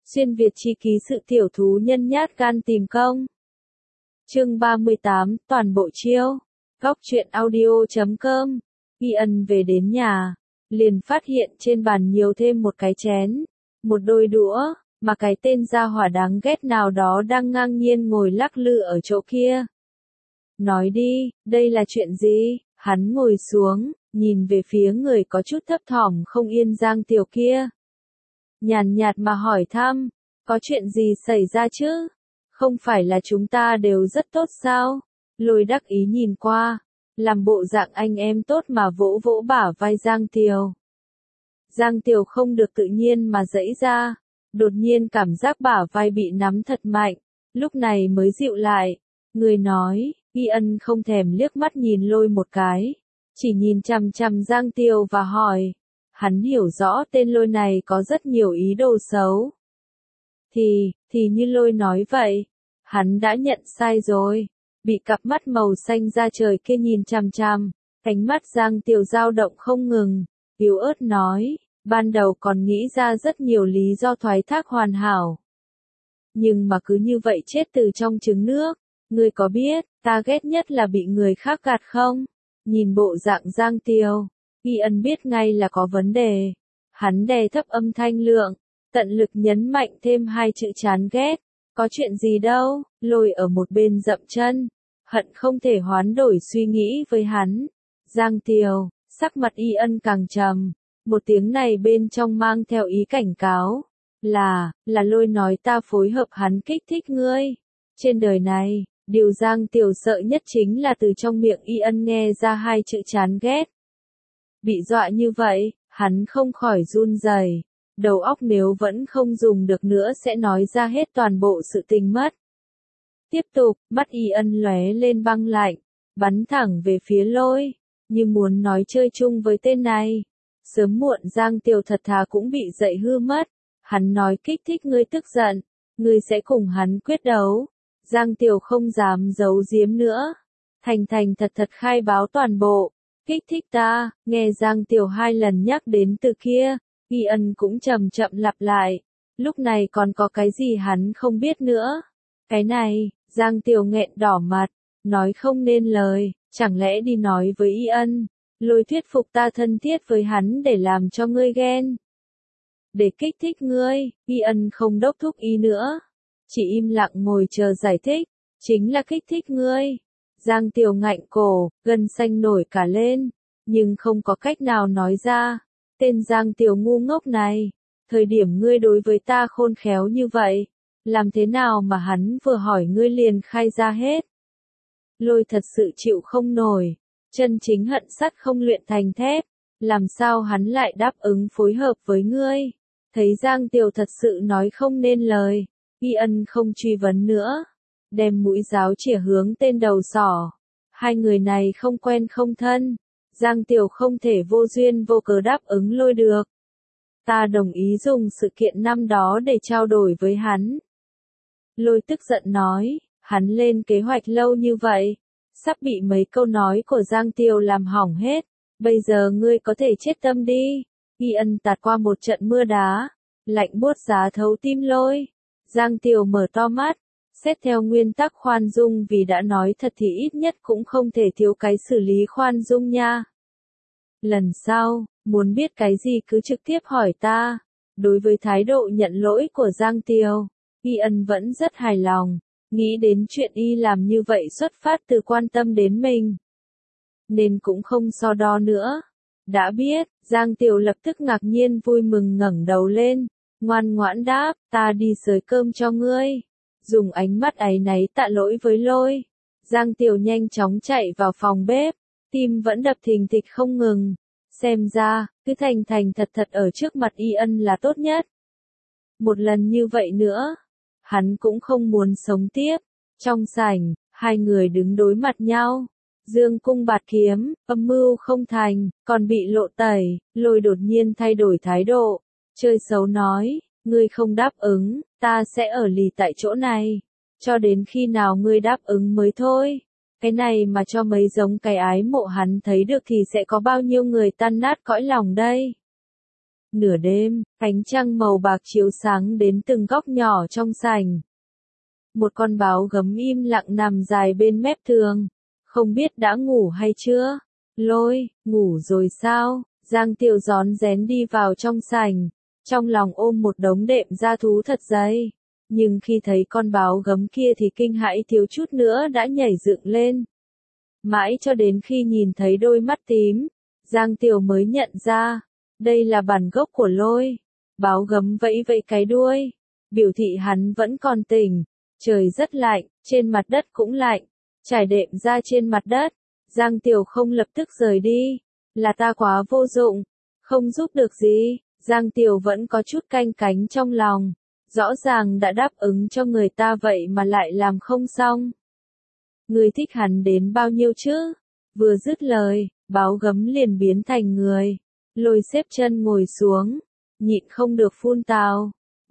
Xuyên Việt chi ký sự tiểu thú nhân nhát gan tìm công. Chương 38, toàn bộ chiêu. Góc truyện audio.com. Ian về đến nhà, liền phát hiện trên bàn nhiều thêm một cái chén, một đôi đũa, mà cái tên gia hỏa đáng ghét nào đó đang ngang nhiên ngồi lắc lư ở chỗ kia. Nói đi, đây là chuyện gì? Hắn ngồi xuống, nhìn về phía người có chút thấp thỏm không yên Giang Tiểu kia. Nhàn nhạt mà hỏi thăm, có chuyện gì xảy ra chứ? Không phải là chúng ta đều rất tốt sao? Lôi đắc ý nhìn qua, làm bộ dạng anh em tốt mà vỗ vỗ bả vai Giang Tiểu. Giang Tiểu không được tự nhiên mà giãy ra, đột nhiên cảm giác bả vai bị nắm thật mạnh, lúc này mới dịu lại. Người nói, Ian không thèm liếc mắt nhìn Lôi một cái, chỉ nhìn chằm chằm Giang Tiểu và hỏi. Hắn hiểu rõ tên Lôi này có rất nhiều ý đồ xấu. Thì như Lôi nói vậy, hắn đã nhận sai rồi. Bị cặp mắt màu xanh da trời kia nhìn chằm chằm, ánh mắt Giang Tiểu dao động không ngừng, yếu ớt nói, ban đầu còn nghĩ ra rất nhiều lý do thoái thác hoàn hảo. Nhưng mà cứ như vậy chết từ trong trứng nước, ngươi có biết, ta ghét nhất là bị người khác gạt không? Nhìn bộ dạng Giang Tiểu, Ian biết ngay là có vấn đề. Hắn đè thấp âm thanh lượng, tận lực nhấn mạnh thêm hai chữ chán ghét. Có chuyện gì đâu, Lôi ở một bên dậm chân, hận không thể hoán đổi suy nghĩ với hắn. Giang Tiểu, sắc mặt Ian càng trầm, một tiếng này bên trong mang theo ý cảnh cáo. Là Lôi nói ta phối hợp hắn kích thích ngươi. Trên đời này, điều Giang Tiểu sợ nhất chính là từ trong miệng Ian nghe ra hai chữ chán ghét. Bị dọa như vậy, hắn không khỏi run rẩy. Đầu óc nếu vẫn không dùng được nữa sẽ nói ra hết toàn bộ sự tình mất. Tiếp tục, mắt Ian lóe lên băng lạnh, bắn thẳng về phía Lôi, như muốn nói chơi chung với tên này. Sớm muộn Giang Tiểu thật thà cũng bị dạy hư mất. Hắn nói kích thích ngươi tức giận, ngươi sẽ cùng hắn quyết đấu. Giang Tiểu không dám giấu giếm nữa, thành thật khai báo toàn bộ. Kích thích ta, nghe Giang Tiểu hai lần nhắc đến từ kia, Ian cũng chậm chậm lặp lại. Lúc này còn có cái gì hắn không biết nữa. Cái này, Giang Tiểu nghẹn đỏ mặt, nói không nên lời, chẳng lẽ đi nói với Ian, Lôi thuyết phục ta thân thiết với hắn để làm cho ngươi ghen. Để kích thích ngươi, Ian không đốc thúc ý nữa, chỉ im lặng ngồi chờ giải thích, chính là kích thích ngươi. Giang Tiểu ngạnh cổ, gân xanh nổi cả lên, nhưng không có cách nào nói ra. Tên Giang Tiểu ngu ngốc này, thời điểm ngươi đối với ta khôn khéo như vậy, làm thế nào mà hắn vừa hỏi ngươi liền khai ra hết. Lôi thật sự chịu không nổi, chân chính hận sắt không luyện thành thép, làm sao hắn lại đáp ứng phối hợp với ngươi. Thấy Giang Tiểu thật sự nói không nên lời, Ian không truy vấn nữa, đem mũi giáo chĩa hướng tên đầu sỏ. Hai người này không quen không thân, Giang Tiểu không thể vô duyên vô cớ đáp ứng Lôi được. Ta đồng ý dùng sự kiện năm đó để trao đổi với hắn. Lôi tức giận nói, hắn lên kế hoạch lâu như vậy, sắp bị mấy câu nói của Giang Tiểu làm hỏng hết, bây giờ ngươi có thể chết tâm đi. Ian tạt qua một trận mưa đá, lạnh buốt giá thấu tim Lôi. Giang Tiểu mở to mắt, xét theo nguyên tắc khoan dung vì đã nói thật thì ít nhất cũng không thể thiếu cái xử lý khoan dung nha. Lần sau, muốn biết cái gì cứ trực tiếp hỏi ta. Đối với thái độ nhận lỗi của Giang Tiểu, Ian vẫn rất hài lòng, nghĩ đến chuyện y làm như vậy xuất phát từ quan tâm đến mình, nên cũng không so đo nữa. Đã biết, Giang Tiểu lập tức ngạc nhiên vui mừng ngẩng đầu lên, ngoan ngoãn đáp, ta đi xới cơm cho ngươi. Dùng ánh mắt áy náy tạ lỗi với Lôi, Giang Tiểu nhanh chóng chạy vào phòng bếp, tim vẫn đập thình thịch không ngừng. Xem ra, cứ thành thật ở trước mặt Ian là tốt nhất. Một lần như vậy nữa, hắn cũng không muốn sống tiếp. Trong sảnh, hai người đứng đối mặt nhau. Dương cung bạt kiếm, âm mưu không thành, còn bị lộ tẩy. Lôi đột nhiên thay đổi thái độ, chơi xấu nói, ngươi không đáp ứng, ta sẽ ở lì tại chỗ này, cho đến khi nào ngươi đáp ứng mới thôi. Cái này mà cho mấy giống cái ái mộ hắn thấy được thì sẽ có bao nhiêu người tan nát cõi lòng đây. Nửa đêm, ánh trăng màu bạc chiếu sáng đến từng góc nhỏ trong sảnh. Một con báo gấm im lặng nằm dài bên mép giường. Không biết đã ngủ hay chưa? Lôi, ngủ rồi sao? Giang Tiêu rón rén đi vào trong sảnh, trong lòng ôm một đống đệm da thú thật dày. Nhưng khi thấy con báo gấm kia thì kinh hãi thiếu chút nữa đã nhảy dựng lên. Mãi cho đến khi nhìn thấy đôi mắt tím, Giang Tiêu mới nhận ra, đây là bản gốc của Lôi. Báo gấm vẫy vẫy cái đuôi, biểu thị hắn vẫn còn tỉnh. Trời rất lạnh, trên mặt đất cũng lạnh, trải đệm ra trên mặt đất. Giang Tiêu không lập tức rời đi, là ta quá vô dụng, không giúp được gì. Giang Tiêu vẫn có chút canh cánh trong lòng, rõ ràng đã đáp ứng cho người ta vậy mà lại làm không xong. Ngươi thích hắn đến bao nhiêu chứ? Vừa dứt lời, báo gấm liền biến thành người. Lôi xếp chân ngồi xuống, nhịn không được phun tào.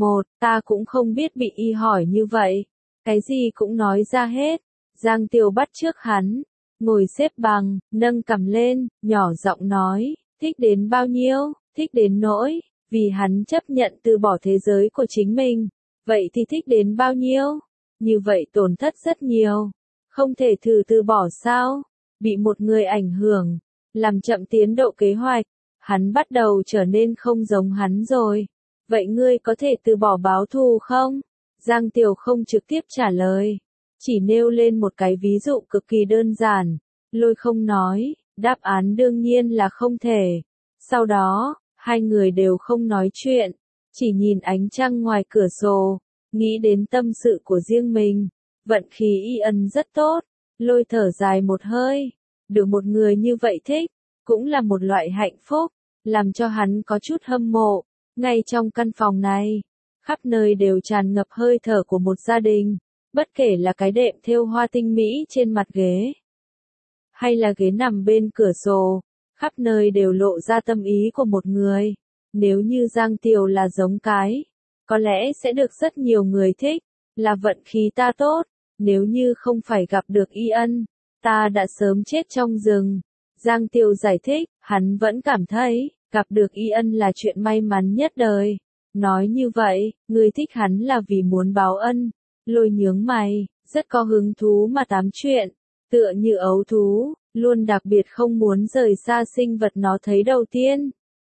Ta cũng không biết bị y hỏi như vậy, cái gì cũng nói ra hết. Giang Tiêu bắt trước hắn, ngồi xếp bằng, nâng cằm lên, nhỏ giọng nói, thích đến bao nhiêu, thích đến nỗi, vì hắn chấp nhận từ bỏ thế giới của chính mình, vậy thì thích đến bao nhiêu, như vậy tổn thất rất nhiều, không thể thử từ bỏ sao, bị một người ảnh hưởng, làm chậm tiến độ kế hoạch, hắn bắt đầu trở nên không giống hắn rồi, vậy ngươi có thể từ bỏ báo thù không? Giang Tiêu không trực tiếp trả lời, chỉ nêu lên một cái ví dụ cực kỳ đơn giản. Lôi không nói, đáp án đương nhiên là không thể. Sau đó, hai người đều không nói chuyện, chỉ nhìn ánh trăng ngoài cửa sổ, nghĩ đến tâm sự của riêng mình. Vận khí y ân rất tốt, Lôi thở dài một hơi, được một người như vậy thích, cũng là một loại hạnh phúc, làm cho hắn có chút hâm mộ. Ngay trong căn phòng này, khắp nơi đều tràn ngập hơi thở của một gia đình, bất kể là cái đệm thêu hoa tinh mỹ trên mặt ghế, hay là ghế nằm bên cửa sổ, khắp nơi đều lộ ra tâm ý của một người. Nếu như Giang Tiêu là giống cái, có lẽ sẽ được rất nhiều người thích, là vận khí ta tốt, nếu như không phải gặp được y ân, ta đã sớm chết trong rừng. Giang Tiêu giải thích, hắn vẫn cảm thấy, gặp được y ân là chuyện may mắn nhất đời. Nói như vậy, người thích hắn là vì muốn báo ân. Lôi nhướng mày, rất có hứng thú mà tám chuyện, tựa như ấu thú, luôn đặc biệt không muốn rời xa sinh vật nó thấy đầu tiên.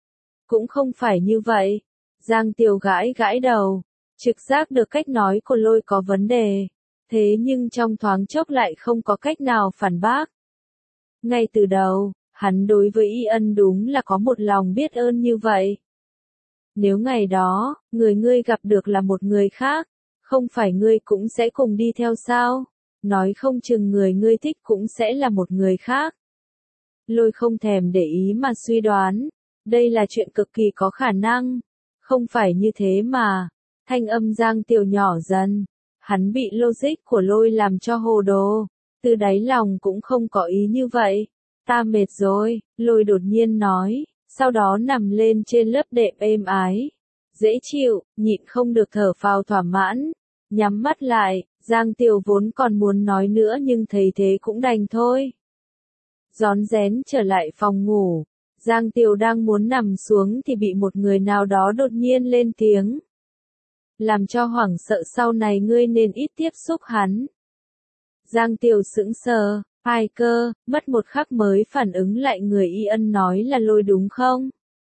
Cũng không phải như vậy. Giang Tiêu gãi gãi đầu, trực giác được cách nói của Lôi có vấn đề, thế nhưng trong thoáng chốc lại không có cách nào phản bác. Ngay từ đầu, hắn đối với y ân đúng là có một lòng biết ơn như vậy. Nếu ngày đó, người ngươi gặp được là một người khác, không phải ngươi cũng sẽ cùng đi theo sao? Nói không chừng người ngươi thích cũng sẽ là một người khác. Lôi không thèm để ý mà suy đoán, đây là chuyện cực kỳ có khả năng. Không phải như thế mà. Thanh âm Giang Tiêu nhỏ dần, hắn bị logic của Lôi làm cho hồ đồ, từ đáy lòng cũng không có ý như vậy. Ta mệt rồi, Lôi đột nhiên nói, sau đó nằm lên trên lớp đệm êm ái, dễ chịu, nhịn không được thở phào thỏa mãn, nhắm mắt lại. Giang Tiêu vốn còn muốn nói nữa nhưng thấy thế cũng đành thôi. Rón rén trở lại phòng ngủ, Giang Tiêu đang muốn nằm xuống thì bị một người nào đó đột nhiên lên tiếng. Làm cho hoảng sợ, sau này ngươi nên ít tiếp xúc hắn. Giang Tiêu sững sờ, ai cơ, mất một khắc mới phản ứng lại người y ân nói là Lôi đúng không?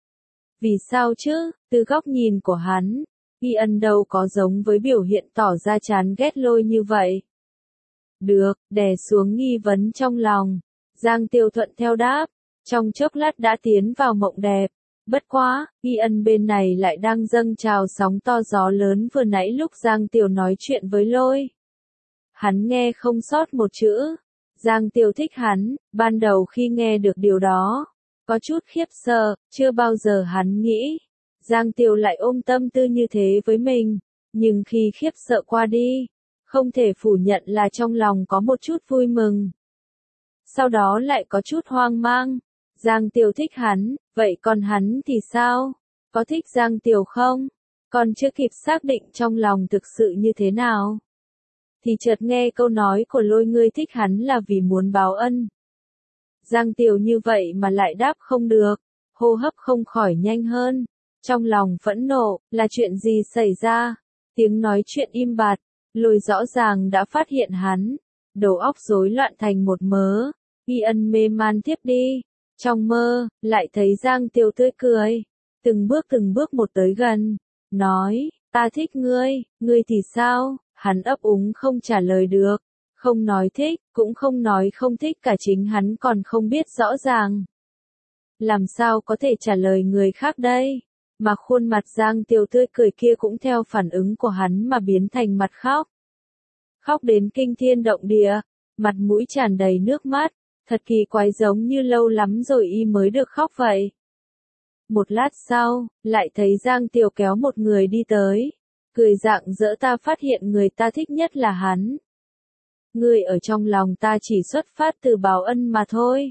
Vì sao chứ, từ góc nhìn của hắn, y ân đâu có giống với biểu hiện tỏ ra chán ghét Lôi như vậy. Được, đè xuống nghi vấn trong lòng, Giang Tiêu thuận theo đáp, trong chốc lát đã tiến vào mộng đẹp. Bất quá, y ân bên này lại đang dâng trào sóng to gió lớn vừa nãy lúc Giang Tiêu nói chuyện với Lôi. Hắn nghe không sót một chữ. Giang Tiêu thích hắn, ban đầu khi nghe được điều đó, có chút khiếp sợ, chưa bao giờ hắn nghĩ. Giang Tiêu lại ôm tâm tư như thế với mình, nhưng khi khiếp sợ qua đi, không thể phủ nhận là trong lòng có một chút vui mừng. Sau đó lại có chút hoang mang. Giang Tiêu thích hắn, vậy còn hắn thì sao? Có thích Giang Tiêu không? Còn chưa kịp xác định trong lòng thực sự như thế nào, thì chợt nghe câu nói của Lôi, ngươi thích hắn là vì muốn báo ân. Giang Tiêu như vậy mà lại đáp không được, hô hấp không khỏi nhanh hơn, Trong lòng phẫn nộ, là chuyện gì xảy ra? Tiếng nói chuyện im bặt, Lôi rõ ràng đã phát hiện hắn. Đầu óc rối loạn thành một mớ. Y Ân mê man thiếp đi. Trong mơ, lại thấy Giang Tiêu tươi cười. Từng bước một tới gần. Nói, ta thích ngươi, ngươi thì sao? Hắn ấp úng không trả lời được. Không nói thích, cũng không nói không thích, cả chính hắn còn không biết rõ ràng. Làm sao có thể trả lời người khác đây? Mà khuôn mặt Giang Tiêu tươi cười kia cũng theo phản ứng của hắn mà biến thành mặt khóc. Khóc đến kinh thiên động địa, mặt mũi tràn đầy nước mắt, thật kỳ quái, giống như lâu lắm rồi y mới được khóc vậy. Một lát sau, lại thấy Giang Tiêu kéo một người đi tới, cười rạng rỡ, ta phát hiện người ta thích nhất là hắn. Người ở trong lòng ta chỉ xuất phát từ báo ân mà thôi.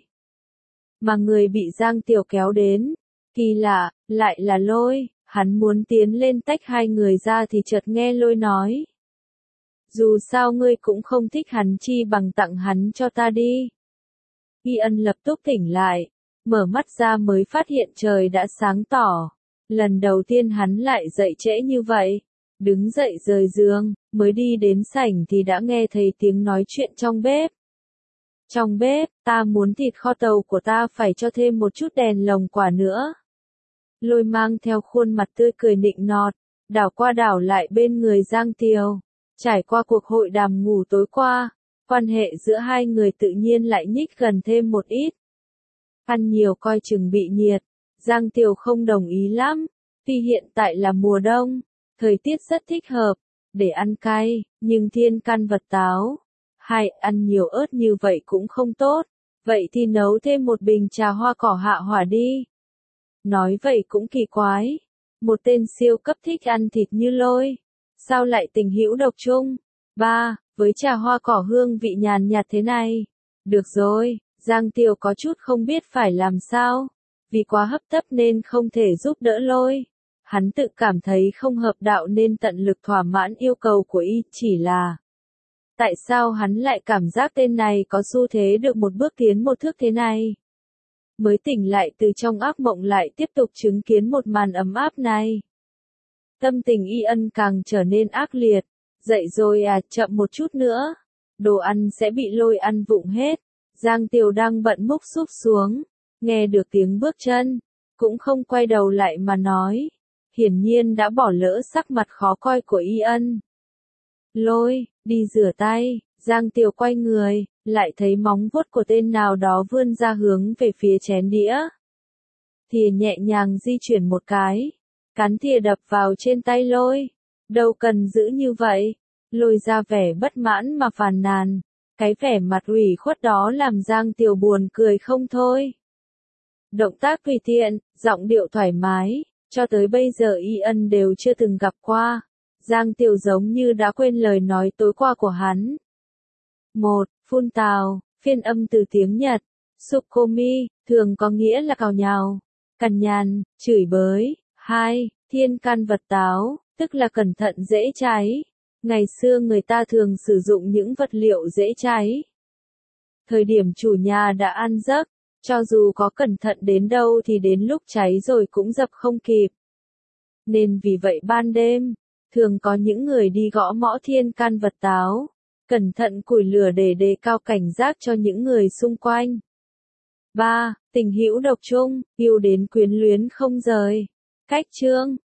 Mà người bị Giang Tiêu kéo đến, kỳ lạ, lại là Lôi. Hắn muốn tiến lên tách hai người ra thì chợt nghe Lôi nói. Dù sao ngươi cũng không thích hắn, chi bằng tặng hắn cho ta đi. Y Ân lập tức tỉnh lại, mở mắt ra mới phát hiện trời đã sáng tỏ. Lần đầu tiên hắn lại dậy trễ như vậy. Đứng dậy rời giường, mới đi đến sảnh thì đã nghe thấy tiếng nói chuyện trong bếp. Trong bếp, ta muốn thịt kho tàu của ta phải cho thêm một chút đèn lồng quả nữa. Lôi mang theo khuôn mặt tươi cười nịnh nọt, đảo qua đảo lại bên người Giang Tiêu. Trải qua cuộc hội đàm ngủ tối qua, quan hệ giữa hai người tự nhiên lại nhích gần thêm một ít. Ăn nhiều coi chừng bị nhiệt, Giang Tiêu không đồng ý lắm, tuy hiện tại là mùa đông, thời tiết rất thích hợp để ăn cay, nhưng thiên căn vật táo, hay ăn nhiều ớt như vậy cũng không tốt, vậy thì nấu thêm một bình trà hoa cỏ hạ hỏa đi. Nói vậy cũng kỳ quái, một tên siêu cấp thích ăn thịt như Lôi, sao lại tình hữu độc chung? Với trà hoa cỏ hương vị nhàn nhạt thế này. Được rồi, Giang Tiêu có chút không biết phải làm sao, vì quá hấp tấp nên không thể giúp đỡ Lôi. Hắn tự cảm thấy không hợp đạo nên tận lực thỏa mãn yêu cầu của y, chỉ là tại sao hắn lại cảm giác tên này có xu thế được một bước tiến một thước thế này? Mới tỉnh lại từ trong ác mộng lại tiếp tục chứng kiến một màn ấm áp này. Tâm tình Y Ân càng trở nên ác liệt. Dậy rồi à, chậm một chút nữa. Đồ ăn sẽ bị Lôi ăn vụng hết. Giang Tiêu đang bận múc súp xuống. Nghe được tiếng bước chân. Cũng không quay đầu lại mà nói. Hiển nhiên đã bỏ lỡ sắc mặt khó coi của Y Ân. Lôi, đi rửa tay. Giang Tiêu quay người, lại thấy móng vuốt của tên nào đó vươn ra hướng về phía chén đĩa. Thìa nhẹ nhàng di chuyển một cái. Cán thìa đập vào trên tay Lôi. Đâu cần giữ như vậy. Lôi ra vẻ bất mãn mà phàn nàn. Cái vẻ mặt ủy khuất đó làm Giang Tiêu buồn cười không thôi. Động tác tùy tiện, giọng điệu thoải mái, cho tới bây giờ Y Ân đều chưa từng gặp qua. Giang Tiêu giống như đã quên lời nói tối qua của hắn. 1. Phun tào, phiên âm từ tiếng Nhật. Sukomi, thường có nghĩa là cào nhào, cằn nhằn, chửi bới. 2. Thiên can vật táo, tức là cẩn thận dễ cháy. Ngày xưa người ta thường sử dụng những vật liệu dễ cháy. Thời điểm chủ nhà đã ăn giấc, cho dù có cẩn thận đến đâu thì đến lúc cháy rồi cũng dập không kịp. Nên vì vậy ban đêm, thường có những người đi gõ mõ thiên can vật táo, cẩn thận củi lửa để đề cao cảnh giác cho những người xung quanh. 3. Tình hữu độc chung, yêu đến quyến luyến không rời. Cách chương